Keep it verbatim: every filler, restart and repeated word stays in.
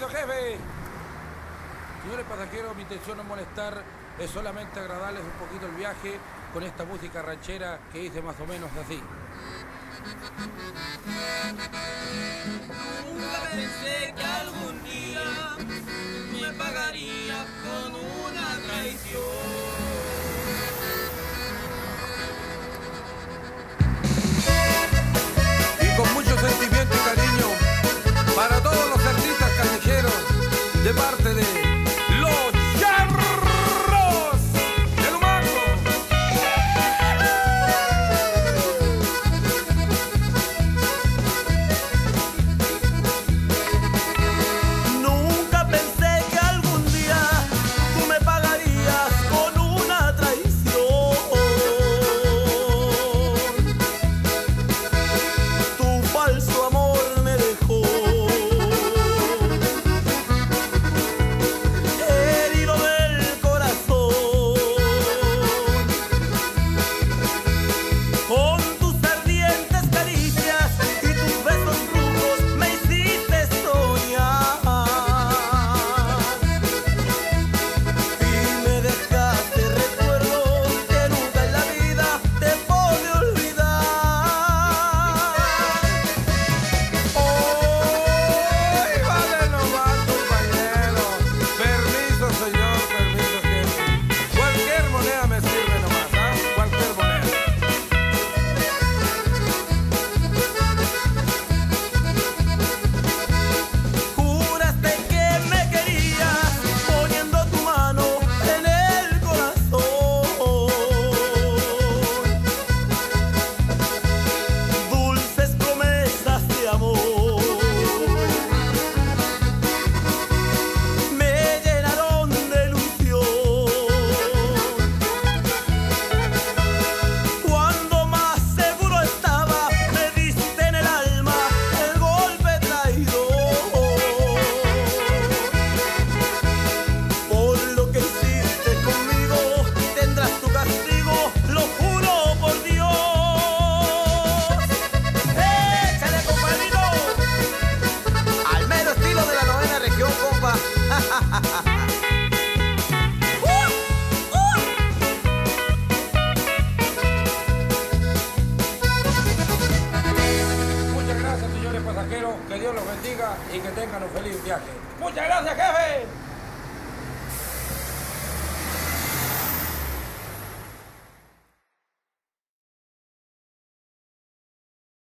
Eso, jefe. Señores pasajeros, mi intención no es molestar, es solamente agradarles un poquito el viaje con esta música ranchera que dice más o menos así. Nunca pensé que algún día me pagaría con una traición. Y con mucho sentimiento y cariño para todos los artistas callejeros de parte de Los Charros del Humango. Nunca pensé que algún día tú me pagarías con una traición. Tu falso amor me dejó herido del corazón. Con tus ardientes caricias y tus besos brujos me hiciste soñar y me dejaste recuerdos que nunca en la vida te podré olvidar. ¡Ay, vale nomás, compañero! Permiso, señor, permiso, jefe. Cualquier moneda me sirve nomás, ¿ah? Cualquier moneda. Juraste que me querías poniendo tu mano en el corazón. Dulces promesas de amor me llenaron de ilusión. Cuando más seguro estaba, me diste en el alma el golpe traidor. Por lo que hiciste conmigo, tendrás tu castigo, lo juro por Dios. ¡Échale, compadrito! Al mero estilo de la novena región, compa. ¡Uh! ¡Uh! Muchas gracias, señores pasajeros. Que Dios los bendiga y que tengan un feliz viaje. ¡Muchas gracias, jefe!